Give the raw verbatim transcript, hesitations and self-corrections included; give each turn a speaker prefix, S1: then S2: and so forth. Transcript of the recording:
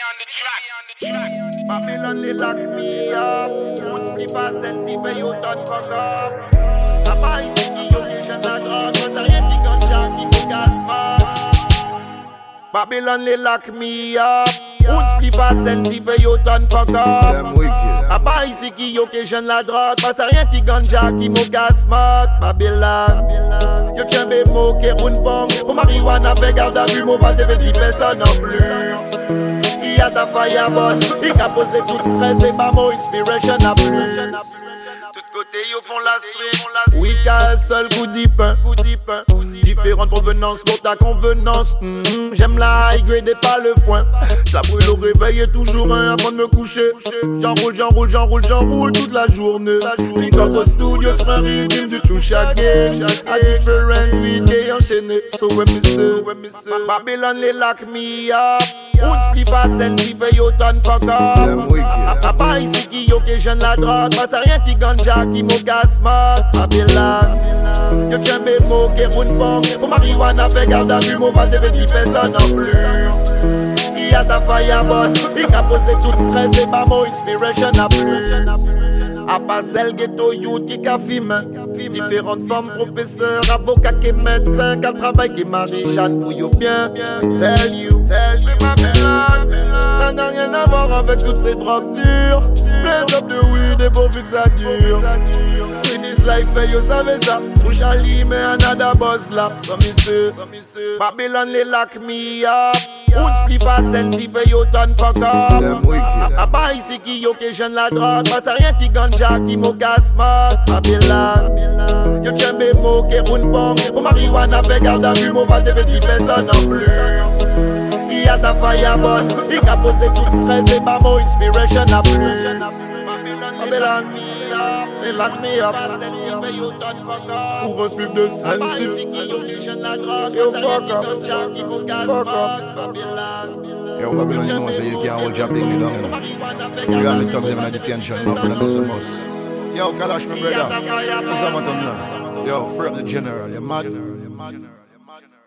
S1: Babylon they lock me up. Put me fast and see where you done fuck up. Papa ici qui occasion la drogue, moi c'est rien qui ganja qui me casse pas. Babylon they lock me up. Put me fast and see where you done fuck up. Papa ici qui occasion la drogue, moi c'est rien qui ganja qui me casse pas. Babylon. Yo tiens bémo, kéroun bang. Pour marijuana, fait garde à vue, mon pas de petit personne en plus. Il y a ta fireball, il a posé tout stress et pas mon inspiration à plus. Tout côté, yo font la street. Oui, qu'à un seul goût d'ipin. Différentes provenances pour ta convenance. Mm-hmm. J'aime la high grade et pas le foin. J'la brûle au réveil et toujours un avant de me coucher. J'enroule, j'enroule, j'enroule, j'enroule toute la journée. Link up au studio sur un rythme du tout chaque game. A different week-day enchaîné. So when me say, Babylon les lock me up. Un split fast and see for you done fuck up. Papa ici qui occasion la drogue. Moi c'est rien qui ganja qui me casse ma. Babylon. Yo tiens bémo, kéroun bang. Pour marijuana, fait garde à vue, mon pas de petit personne en plus. Il y a ta fireball, il a posé tout stress et pas mon inspiration à plus. A pas celle ghetto youth qui a filmé. Différentes formes, professeurs, avocats qui médecins, qui travaillent qui marie-jeanne pour you bien. Tell you, tell you, Babylon. Ça n'a rien à voir avec toutes ces drogues dures. Blaze up de weed et pourvu que ça dure. With this life, you savez ça. Touche à lui, mais another boss là. So me say, Babylon les lock me up. Un split fast and see for you done fuck up. Papa ici qui occasion la drogue. Moi c'est rien qui ganja qui me casse ma. Babylon. Yo tiens bémo, kéroun bang. Pour marijuana, fait garde à vue, mon pas de petit personne en plus. Il y a ta fireball, il a posé tout stress et pas mon inspiration à plus. Babylon, they lock me up. Pour un spliff de sensible. Yo fuck up, fuck up.
S2: Yo, Babylon, you know, so you can't hold your big me down, you know. You have me thugs even at detention, my friend, I'm the most. Yo, Kalash, my brother, this is what I'm doing. Yo, free up the general, you're mad.